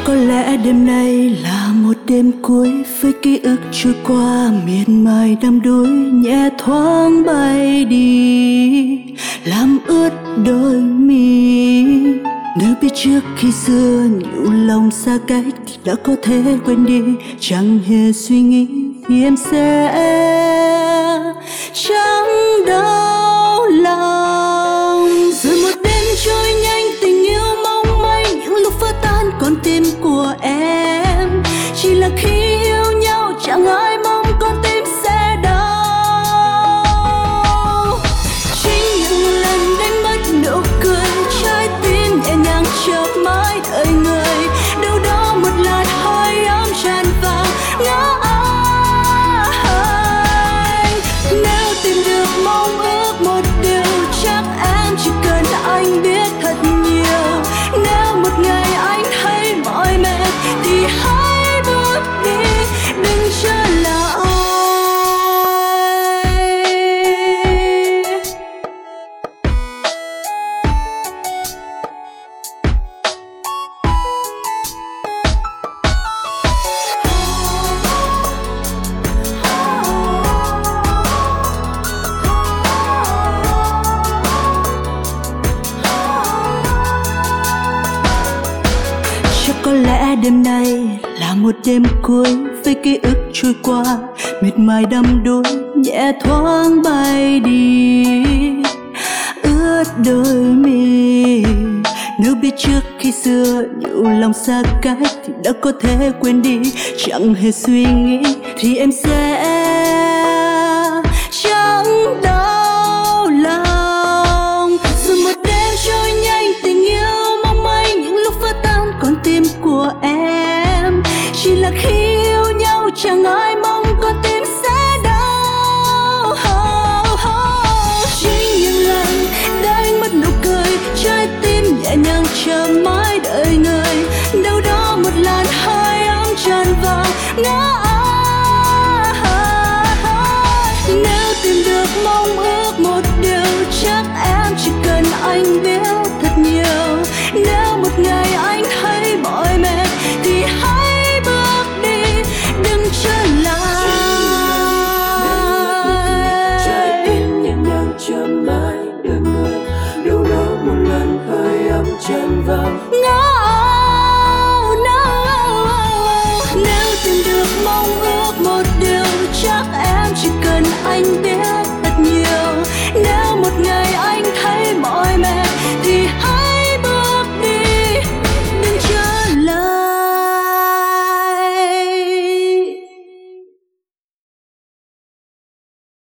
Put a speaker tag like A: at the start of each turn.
A: có lẽ đêm nay là một đêm cuối, với ký ức trôi qua miệt mài đắm đuối, nhẹ thoáng bay đi làm ướt đôi mi. Nếu biết trước khi xưa nhiều lòng xa cách thì đã có thể quên đi, chẳng hề suy nghĩ thì em sẽ chẳng đau lòng. Rồi một đêm trôi nhanh, tình yêu mong manh, những lúc vỡ tan con tim của em. Chỉ là khi yêu nhau chẳng ai mong con tim sẽ đau. Chính những lần đánh mất nụ cười, trái tim nhẹ nhàng chợp mãi đợi người. Đâu đó một làn hơi ấm tràn vào ngỡ anh. Nếu tìm được mong ước một điều, chắc em chỉ cần anh biết thật nhiều. Nếu một ngày anh thấy mỏi mệt thì hãy bước đi, đừng trở lại. Chắc có lẽ đêm nay là một đêm cuối, với ký ức trôi qua miệt mài đắm đuối, nhẹ thoáng bay đi ướt đôi mi. Nếu biết trước khi xưa nhiều lòng xa cách thì đã có thể quên đi, chẳng hề suy nghĩ thì em sẽ chẳng đau lòng. Rồi một đêm trôi nhanh, tình yêu mong manh, những lúc vỡ tan con tim của em. Chỉ là khi yêu nhau chẳng ai mong con tim sẽ đau. Chính những lần đánh mất nụ cười, trái tim nhẹ nhàng chờ mãi đợi người. Đâu đó một làn hơi ấm tràn vào ngỡ anh. Nếu tìm được mong ước một điều, chắc em chỉ cần anh biết thật nhiều. Nếu một ngày anh thấy mỏi mệt thì hãy bước đi, đừng trở lại.
B: Trái tim nhẹ nhàng chờ mãi đợi người. Đâu đó một lần hơi ấm tràn vào